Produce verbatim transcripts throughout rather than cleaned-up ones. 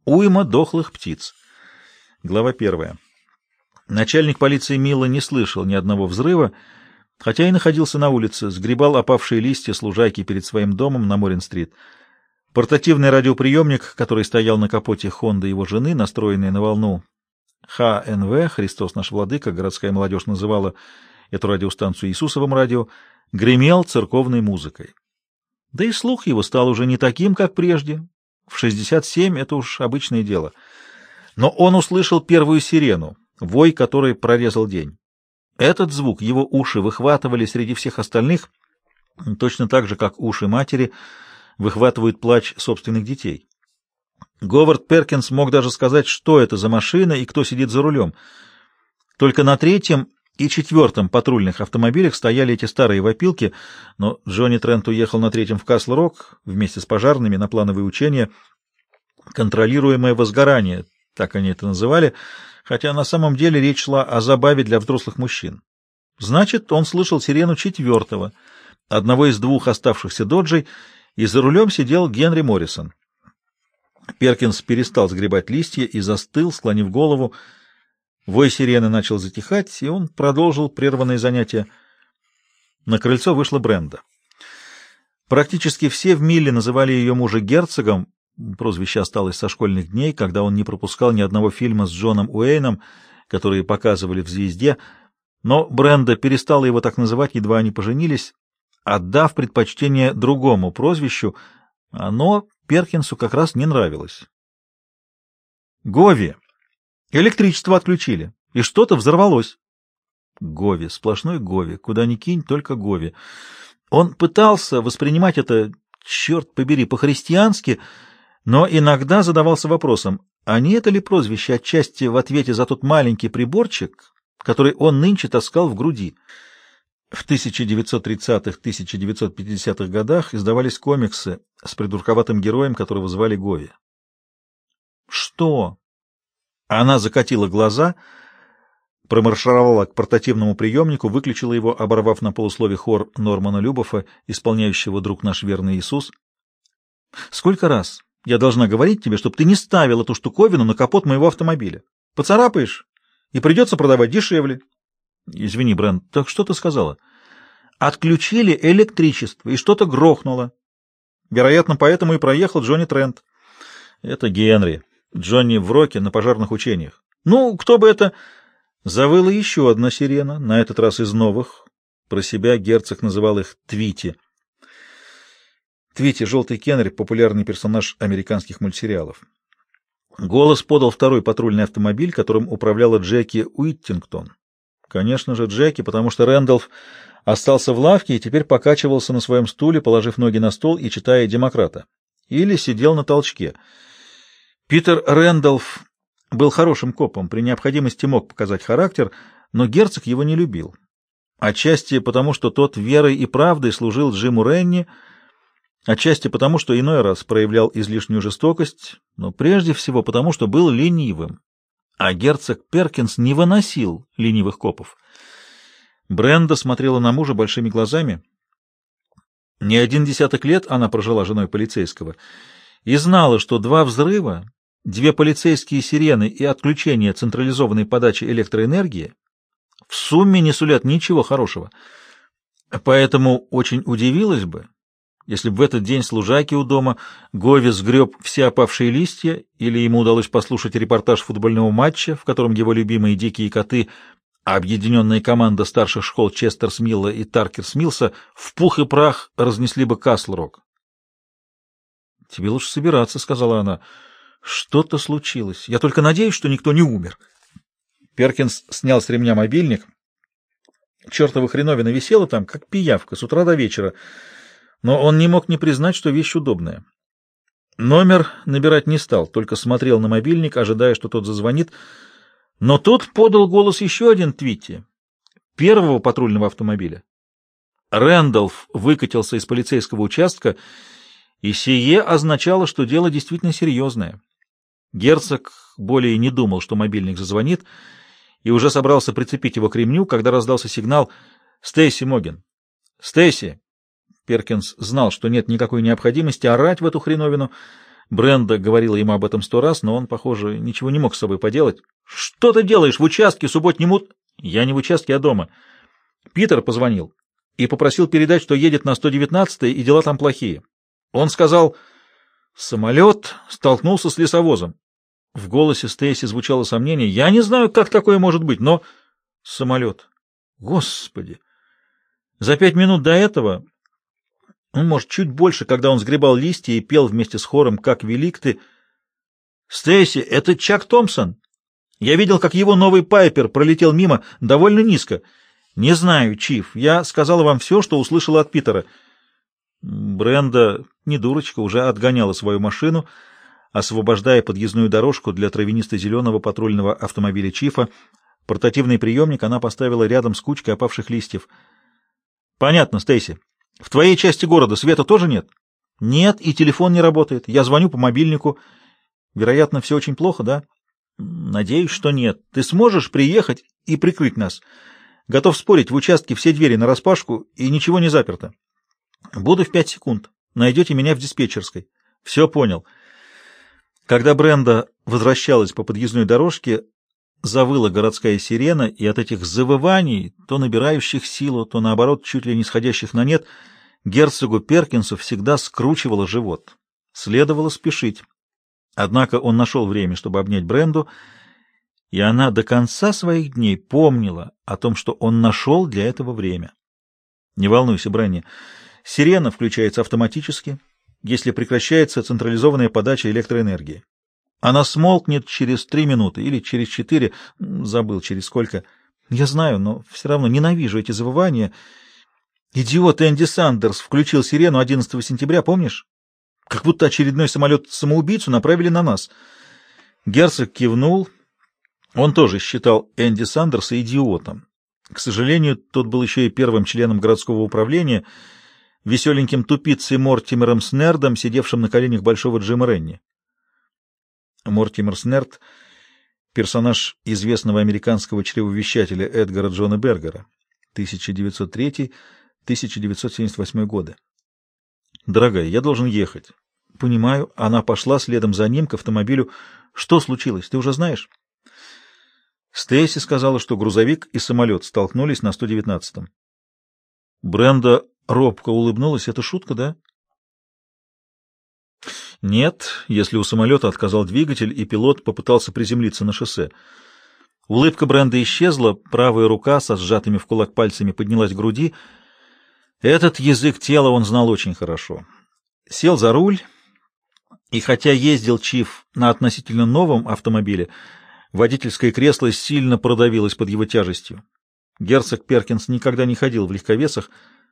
Уйма дохлых птиц. Глава первая. Начальник полиции Милла не слышал ни одного взрыва, хотя и находился на улице, сгребал опавшие листья с лужайки перед своим домом на Морин-стрит. Портативный радиоприемник, который стоял на капоте Хонды его жены, настроенный на волну Ха Эн В, Христос наш Владыка, городская молодежь называла эту радиостанцию Иисусовым радио, гремел церковной музыкой. Да и слух его стал уже не таким, как прежде. В шестьдесят семь это уж обычное дело. Но он услышал первую сирену, вой которой прорезал день. Этот звук его уши выхватывали среди всех остальных, точно так же, как уши матери выхватывают плач собственных детей. Говард Перкинс мог даже сказать, что это за машина и кто сидит за рулем. Только на третьем и четвертом патрульных автомобилях стояли эти старые вопилки, но Джонни Трент уехал на третьем в Касл-Рок вместе с пожарными на плановые учения, контролируемое возгорание, так они это называли, хотя на самом деле речь шла о забаве для взрослых мужчин. Значит, он слышал сирену четвертого, одного из двух оставшихся доджей, и за рулем сидел Генри Моррисон. Перкинс перестал сгребать листья и застыл, склонив голову. Вой сирены начал затихать, и он продолжил прерванное занятие. На крыльцо вышла Бренда. Практически все в Милле называли ее мужа герцогом, прозвище осталось со школьных дней, когда он не пропускал ни одного фильма с Джоном Уэйном, которые показывали в «Звезде», но Бренда перестала его так называть, едва они поженились, отдав предпочтение другому прозвищу. Оно Перкинсу как раз не нравилось. «Гови! Электричество отключили, и что-то взорвалось». Гови, сплошной Гови, куда ни кинь, только Гови. Он пытался воспринимать это, черт побери, по-христиански, но иногда задавался вопросом, а не это ли прозвище отчасти в ответе за тот маленький приборчик, который он нынче таскал в груди. В тысяча девятьсот тридцатых — тысяча девятьсот пятидесятых годах издавались комиксы с придурковатым героем, которого звали Гови. «Что?» Она закатила глаза, промаршировала к портативному приемнику, выключила его, оборвав на полуслове хор Нормана Любофа, исполняющего «Друг наш верный Иисус». «Сколько раз я должна говорить тебе, чтобы ты не ставил эту штуковину на капот моего автомобиля? Поцарапаешь, и придется продавать дешевле». «Извини, Брент, так что ты сказала?» «Отключили электричество, и что-то грохнуло. Вероятно, поэтому и проехал Джонни Трент». «Это Генри. Джонни в Роке на пожарных учениях». «Ну, кто бы это...» Завыла еще одна сирена, на этот раз из новых. Про себя герцог называл их Твити. Твити — желтый Кенри, популярный персонаж американских мультсериалов. Голос подал второй патрульный автомобиль, которым управляла Джеки Уиттингтон. Конечно же, Джеки, потому что Рэндалф остался в лавке и теперь покачивался на своем стуле, положив ноги на стол и читая «Демократа». Или сидел на толчке. Питер Рэндалф был хорошим копом, при необходимости мог показать характер, но герцог его не любил. Отчасти потому, что тот верой и правдой служил Джиму Ренни, отчасти потому, что иной раз проявлял излишнюю жестокость, но прежде всего потому, что был ленивым. А герцог Перкинс не выносил ленивых копов. Бренда смотрела на мужа большими глазами. Не один десяток лет она прожила женой полицейского и знала, что два взрыва, две полицейские сирены и отключение централизованной подачи электроэнергии в сумме не сулят ничего хорошего. Поэтому очень удивилась бы, если бы в этот день с лужайки у дома Гови сгреб все опавшие листья, или ему удалось послушать репортаж футбольного матча, в котором его любимые дикие коты, объединенная команда старших школ Честерс-Милла и Таркерс-Милса, в пух и прах разнесли бы Касл-Рок. «Тебе лучше собираться», — сказала она. «Что-то случилось. Я только надеюсь, что никто не умер». Перкинс снял с ремня мобильник. Чертова хреновина висела там, как пиявка, с утра до вечера, но он не мог не признать, что вещь удобная. Номер набирать не стал, только смотрел на мобильник, ожидая, что тот зазвонит. Но тут подал голос еще один Твитти, первого патрульного автомобиля. Рэндалф выкатился из полицейского участка, и сие означало, что дело действительно серьезное. Герцог более не думал, что мобильник зазвонит, и уже собрался прицепить его к ремню, когда раздался сигнал «Стейси Моген». «Стейси!» Перкинс знал, что нет никакой необходимости орать в эту хреновину, Бренда говорила ему об этом сто раз, но он, похоже, ничего не мог с собой поделать. «Что ты делаешь в участке субботнему?» «Я не в участке, а дома». Питер позвонил и попросил передать, что едет на сто девятнадцатое, и дела там плохие. Он сказал, самолет столкнулся с лесовозом. В голосе Стейси звучало сомнение. «Я не знаю, как такое может быть, но...» «Самолет. Господи!» За пять минут до этого, ну, может, чуть больше, когда он сгребал листья и пел вместе с хором «Как велик ты». «Стейси, это Чак Томпсон. Я видел, как его новый Пайпер пролетел мимо довольно низко. Не знаю, Чиф, я сказала вам все, что услышала от Питера». Бренда, не дурочка, уже отгоняла свою машину, освобождая подъездную дорожку для травянисто-зеленого патрульного автомобиля Чифа. Портативный приемник она поставила рядом с кучкой опавших листьев. «Понятно, Стейси. В твоей части города света тоже нет?» «Нет, и телефон не работает. Я звоню по мобильнику. Вероятно, все очень плохо, да?» «Надеюсь, что нет. Ты сможешь приехать и прикрыть нас? Готов спорить, в участке все двери нараспашку и ничего не заперто. Буду в пять секунд. Найдете меня в диспетчерской». «Все понял». Когда Бренда возвращалась по подъездной дорожке, завыла городская сирена, и от этих завываний, то набирающих силу, то наоборот чуть ли не сходящих на нет, герцогу Перкинсу всегда скручивало живот. Следовало спешить. Однако он нашел время, чтобы обнять Бренду, и она до конца своих дней помнила о том, что он нашел для этого время. «Не волнуйся, Бренни, сирена включается автоматически, если прекращается централизованная подача электроэнергии. Она смолкнет через три минуты или через четыре, забыл через сколько. Я знаю, но все равно ненавижу эти завывания. Идиот Энди Сандерс включил сирену одиннадцатого сентября, помнишь? Как будто очередной самолет-самоубийцу направили на нас». Герцог кивнул. Он тоже считал Энди Сандерса идиотом. К сожалению, тот был еще и первым членом городского управления, веселеньким тупицей Мортимером Снердом, сидевшим на коленях большого Джима Ренни. Мортимер Снерд — персонаж известного американского чревовещателя Эдгара Джона Бергера, тысяча девятьсот третий — тысяча девятьсот семьдесят восьмой годы. «Дорогая, я должен ехать». «Понимаю». Она пошла следом за ним к автомобилю. «Что случилось? Ты уже знаешь?» Стейси сказала, что грузовик и самолет столкнулись на сто девятнадцатом. Бренда робко улыбнулась. «Это шутка, да?» «Нет, если у самолета отказал двигатель, и пилот попытался приземлиться на шоссе». Улыбка Бренды исчезла, правая рука со сжатыми в кулак пальцами поднялась к груди. Этот язык тела он знал очень хорошо. Сел за руль, и хотя ездил Чиф на относительно новом автомобиле, водительское кресло сильно продавилось под его тяжестью. Герцог Перкинс никогда не ходил в легковесах.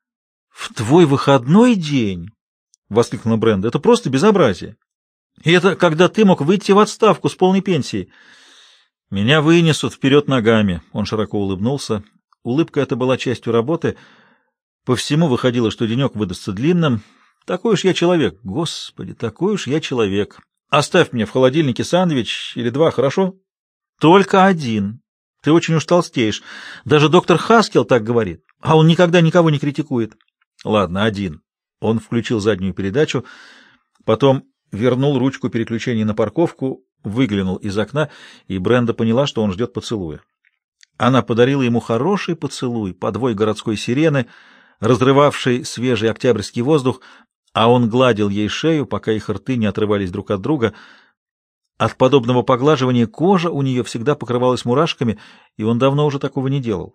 «В твой выходной день!» — воскликнула Бренда. «Это просто безобразие. И это когда ты мог выйти в отставку с полной пенсией». «Меня вынесут вперед ногами», — он широко улыбнулся. Улыбка эта была частью работы. По всему выходило, что денек выдастся длинным. «Такой уж я человек. Господи, такой уж я человек. Оставь мне в холодильнике сэндвич или два, хорошо?» «Только один. Ты очень уж толстеешь. Даже доктор Хаскел так говорит, а он никогда никого не критикует». «Ладно, один». Он включил заднюю передачу, потом вернул ручку переключения на парковку, выглянул из окна, и Бренда поняла, что он ждет поцелуя. Она подарила ему хороший поцелуй, подвой городской сирены, разрывавший свежий октябрьский воздух, а он гладил ей шею, пока их рты не отрывались друг от друга. От подобного поглаживания кожа у нее всегда покрывалась мурашками, и он давно уже такого не делал.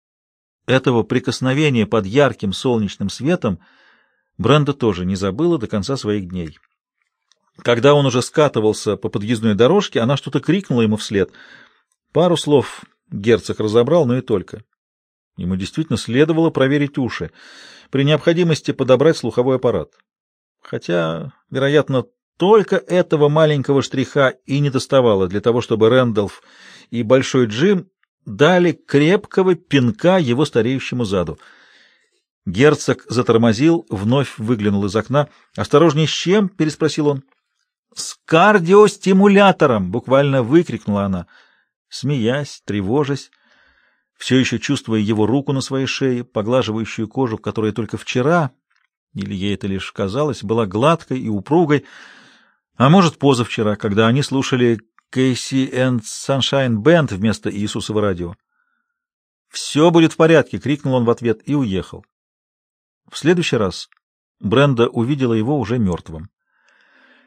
Этого прикосновения под ярким солнечным светом Бренда тоже не забыла до конца своих дней. Когда он уже скатывался по подъездной дорожке, она что-то крикнула ему вслед. Пару слов герцог разобрал, но и только. Ему действительно следовало проверить уши, при необходимости подобрать слуховой аппарат. Хотя, вероятно, только этого маленького штриха и недоставало для того, чтобы Рэндалф и Большой Джим дали крепкого пинка его стареющему заду. Герцог затормозил, вновь выглянул из окна. «Осторожней, с чем?» — переспросил он. «С кардиостимулятором!» — буквально выкрикнула она, смеясь, тревожась, все еще чувствуя его руку на своей шее, поглаживающую кожу, которая только вчера, или ей это лишь казалось, была гладкой и упругой. А может, позавчера, когда они слушали Кейси энд Sunshine Band вместо Иисусова радио. «Все будет в порядке!» — крикнул он в ответ и уехал. В следующий раз Бренда увидела его уже мертвым.